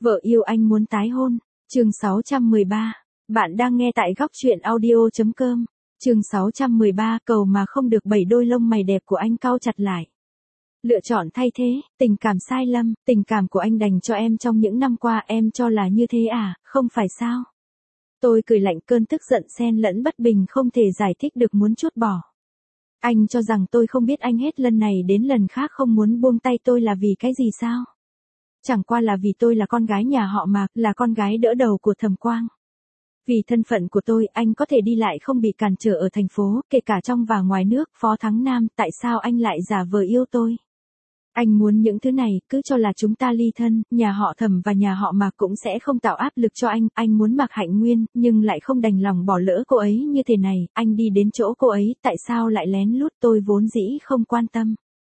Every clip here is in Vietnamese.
Vợ yêu anh muốn tái hôn. Chương 613. Bạn đang nghe tại góc truyện audio.com. Chương 613, cầu mà không được, 7 đôi lông mày đẹp của anh cau chặt lại. Lựa chọn thay thế, tình cảm sai lầm, tình cảm của anh dành cho em trong những năm qua em cho là như thế à, không phải sao? Tôi cười lạnh, cơn tức giận xen lẫn bất bình không thể giải thích được, muốn trút bỏ. Anh cho rằng tôi không biết anh hết lần này đến lần khác không muốn buông tay tôi là vì cái gì sao? Chẳng qua là vì tôi là con gái nhà họ Mạc, là con gái đỡ đầu của Thẩm Quang. Vì thân phận của tôi, anh có thể đi lại không bị cản trở ở thành phố, kể cả trong và ngoài nước. Phó Thắng Nam, tại sao anh lại giả vờ yêu tôi? Anh muốn những thứ này, cứ cho là chúng ta ly thân, nhà họ Thẩm và nhà họ Mạc cũng sẽ không tạo áp lực cho anh muốn Mạc Hạnh Nguyên, nhưng lại không đành lòng bỏ lỡ cô ấy như thế này, anh đi đến chỗ cô ấy, tại sao lại lén lút, tôi vốn dĩ không quan tâm.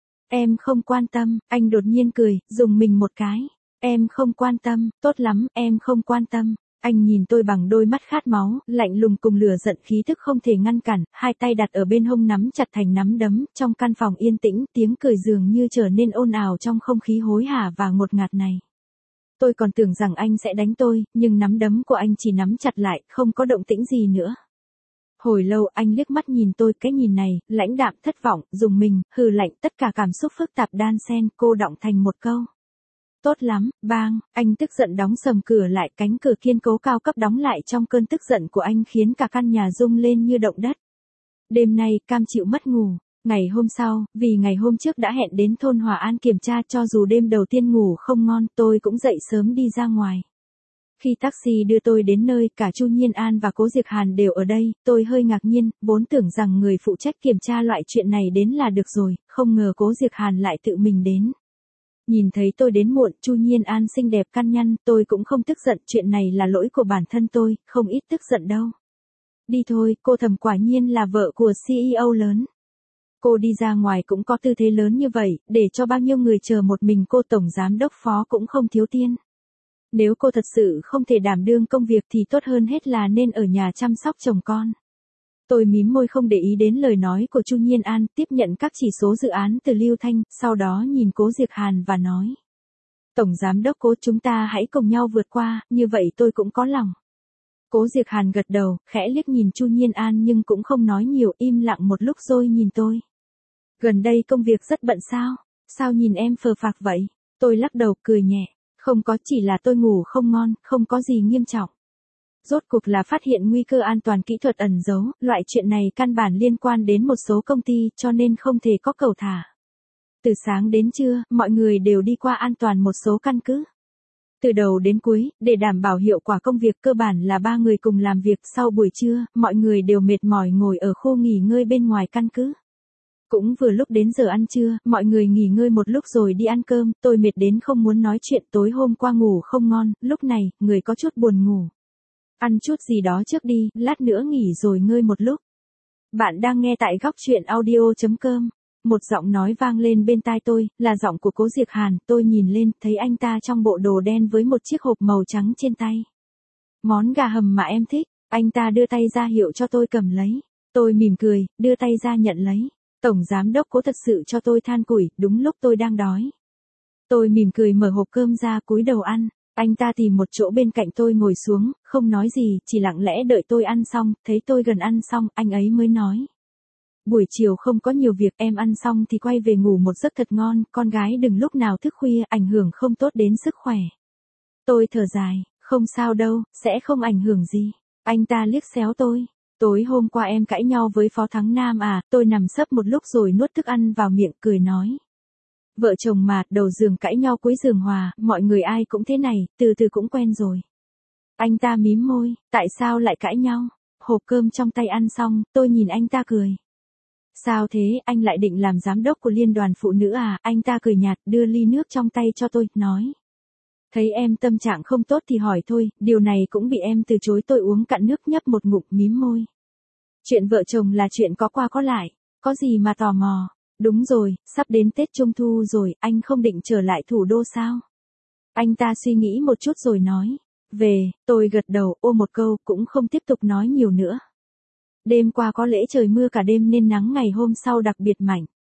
Em không quan tâm, anh đột nhiên cười, dùng mình một cái. Em không quan tâm, tốt lắm, em không quan tâm. Anh nhìn tôi bằng đôi mắt khát máu, lạnh lùng cùng lửa giận, khí thức không thể ngăn cản, hai tay đặt ở bên hông nắm chặt thành nắm đấm, trong căn phòng yên tĩnh, tiếng cười dường như trở nên ồn ào trong không khí hối hả và ngột ngạt này. Tôi còn tưởng rằng anh sẽ đánh tôi, nhưng nắm đấm của anh chỉ nắm chặt lại, không có động tĩnh gì nữa. Hồi lâu anh liếc mắt nhìn tôi, cái nhìn này, lãnh đạm, thất vọng, dùng mình, hừ lạnh, tất cả cảm xúc phức tạp đan xen, cô đọng thành một câu. Tốt lắm, bang, anh tức giận đóng sầm cửa lại, cánh cửa kiên cố cao cấp đóng lại trong cơn tức giận của anh khiến cả căn nhà rung lên như động đất. Đêm nay, cam chịu mất ngủ. Ngày hôm sau, vì ngày hôm trước đã hẹn đến thôn Hòa An kiểm tra, cho dù đêm đầu tiên ngủ không ngon, tôi cũng dậy sớm đi ra ngoài. Khi taxi đưa tôi đến nơi, cả Chu Nhiên An và Cố Diệc Hàn đều ở đây, tôi hơi ngạc nhiên, vốn tưởng rằng người phụ trách kiểm tra loại chuyện này đến là được rồi, không ngờ Cố Diệc Hàn lại tự mình đến. Nhìn thấy tôi đến muộn, Chu Nhiên An xinh đẹp căn nhăn, tôi cũng không tức giận, chuyện này là lỗi của bản thân tôi, không ít tức giận đâu. Đi thôi, cô Thẩm quả nhiên là vợ của CEO lớn. Cô đi ra ngoài cũng có tư thế lớn như vậy, để cho bao nhiêu người chờ một mình cô tổng giám đốc phó cũng không thiếu tiền. Nếu cô thật sự không thể đảm đương công việc thì tốt hơn hết là nên ở nhà chăm sóc chồng con. Tôi mím môi không để ý đến lời nói của Chu Nhiên An, tiếp nhận các chỉ số dự án từ Lưu Thanh, sau đó nhìn Cố Diệc Hàn và nói. Tổng giám đốc Cố, chúng ta hãy cùng nhau vượt qua, như vậy tôi cũng có lòng. Cố Diệc Hàn gật đầu, khẽ liếc nhìn Chu Nhiên An nhưng cũng không nói nhiều, im lặng một lúc rồi nhìn tôi. Gần đây công việc rất bận sao? Sao nhìn em phờ phạc vậy? Tôi lắc đầu cười nhẹ. Không có, chỉ là tôi ngủ không ngon, không có gì nghiêm trọng. Rốt cuộc là phát hiện nguy cơ an toàn kỹ thuật ẩn giấu, loại chuyện này căn bản liên quan đến một số công ty cho nên không thể có cầu thả. Từ sáng đến trưa, mọi người đều đi qua an toàn một số căn cứ. Từ đầu đến cuối, để đảm bảo hiệu quả công việc cơ bản là 3 người cùng làm việc, sau buổi trưa, mọi người đều mệt mỏi ngồi ở khu nghỉ ngơi bên ngoài căn cứ. Cũng vừa lúc đến giờ ăn trưa, mọi người nghỉ ngơi một lúc rồi đi ăn cơm, tôi mệt đến không muốn nói chuyện, tối hôm qua ngủ không ngon, lúc này, người có chút buồn ngủ. Ăn chút gì đó trước đi, lát nữa nghỉ rồi ngơi một lúc. Bạn đang nghe tại góc truyện audio.com. Một giọng nói vang lên bên tai tôi, là giọng của Cố Diệc Hàn, tôi nhìn lên, thấy anh ta trong bộ đồ đen với một chiếc hộp màu trắng trên tay. Món gà hầm mà em thích, anh ta đưa tay ra hiệu cho tôi cầm lấy. Tôi mỉm cười, đưa tay ra nhận lấy. Tổng giám đốc Cố thật sự cho tôi than củi, đúng lúc tôi đang đói. Tôi mỉm cười mở hộp cơm ra, cúi đầu ăn. Anh ta tìm một chỗ bên cạnh tôi ngồi xuống, không nói gì, chỉ lặng lẽ đợi tôi ăn xong, thấy tôi gần ăn xong, anh ấy mới nói. Buổi chiều không có nhiều việc, em ăn xong thì quay về ngủ một giấc thật ngon, con gái đừng lúc nào thức khuya, ảnh hưởng không tốt đến sức khỏe. Tôi thở dài, không sao đâu, sẽ không ảnh hưởng gì. Anh ta liếc xéo tôi. Tối hôm qua em cãi nhau với Phó Thắng Nam à, tôi nằm sấp một lúc rồi nuốt thức ăn vào miệng, cười nói. Vợ chồng mà, đầu giường cãi nhau cuối giường hòa, mọi người ai cũng thế này, từ từ cũng quen rồi. Anh ta mím môi, tại sao lại cãi nhau? Hộp cơm trong tay ăn xong, tôi nhìn anh ta cười. Sao thế, anh lại định làm giám đốc của liên đoàn phụ nữ à? Anh ta cười nhạt, đưa ly nước trong tay cho tôi, nói. Thấy em tâm trạng không tốt thì hỏi thôi, điều này cũng bị em từ chối. Tôi uống cạn nước, nhấp một ngụm, mím môi. Chuyện vợ chồng là chuyện có qua có lại, có gì mà tò mò. Đúng rồi, sắp đến Tết Trung Thu rồi, anh không định trở lại thủ đô sao? Anh ta suy nghĩ một chút rồi nói. Về, tôi gật đầu, ô một câu, cũng không tiếp tục nói nhiều nữa. Đêm qua có lẽ trời mưa cả đêm nên nắng ngày hôm sau đặc biệt mạnh.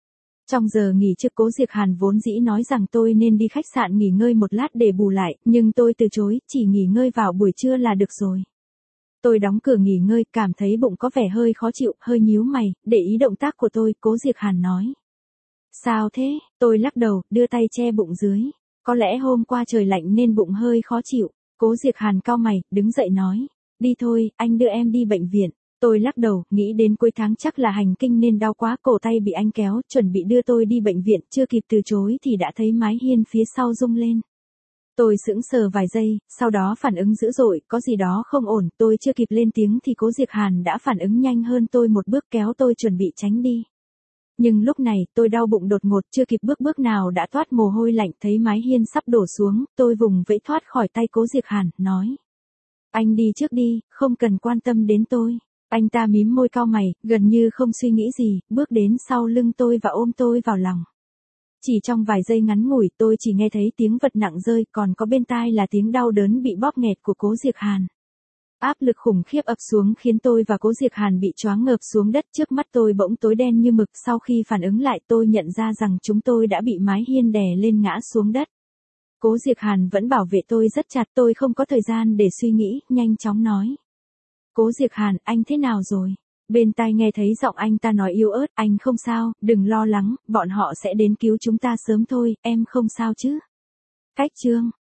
Trong giờ nghỉ trưa Cố Diệc Hàn vốn dĩ nói rằng tôi nên đi khách sạn nghỉ ngơi một lát để bù lại, nhưng tôi từ chối, chỉ nghỉ ngơi vào buổi trưa là được rồi. Tôi đóng cửa nghỉ ngơi, cảm thấy bụng có vẻ hơi khó chịu, hơi nhíu mày, để ý động tác của tôi, Cố Diệc Hàn nói. Sao thế? Tôi lắc đầu, đưa tay che bụng dưới. Có lẽ hôm qua trời lạnh nên bụng hơi khó chịu. Cố Diệc Hàn cau mày, đứng dậy nói. Đi thôi, anh đưa em đi bệnh viện. Tôi lắc đầu, nghĩ đến cuối tháng chắc là hành kinh nên đau quá, cổ tay bị anh kéo, chuẩn bị đưa tôi đi bệnh viện, chưa kịp từ chối thì đã thấy mái hiên phía sau rung lên. Tôi sững sờ vài giây, sau đó phản ứng dữ dội, có gì đó không ổn, tôi chưa kịp lên tiếng thì Cố Diệc Hàn đã phản ứng nhanh hơn tôi một bước kéo tôi chuẩn bị tránh đi. Nhưng lúc này, tôi đau bụng đột ngột, chưa kịp bước nào đã toát mồ hôi lạnh, thấy mái hiên sắp đổ xuống, tôi vùng vẫy thoát khỏi tay Cố Diệc Hàn, nói. Anh đi trước đi, không cần quan tâm đến tôi. Anh ta mím môi cau mày, gần như không suy nghĩ gì, bước đến sau lưng tôi và ôm tôi vào lòng. Chỉ trong vài giây ngắn ngủi tôi chỉ nghe thấy tiếng vật nặng rơi, còn có bên tai là tiếng đau đớn bị bóp nghẹt của Cố Diệc Hàn. Áp lực khủng khiếp ập xuống khiến tôi và Cố Diệc Hàn bị choáng ngợp xuống đất, trước mắt tôi bỗng tối đen như mực, sau khi phản ứng lại tôi nhận ra rằng chúng tôi đã bị mái hiên đè lên ngã xuống đất. Cố Diệc Hàn vẫn bảo vệ tôi rất chặt, tôi không có thời gian để suy nghĩ, nhanh chóng nói. Cố Diệc Hàn, anh thế nào rồi? Bên tai nghe thấy giọng anh ta nói yếu ớt, anh không sao, đừng lo lắng, bọn họ sẽ đến cứu chúng ta sớm thôi, em không sao chứ? Cách chương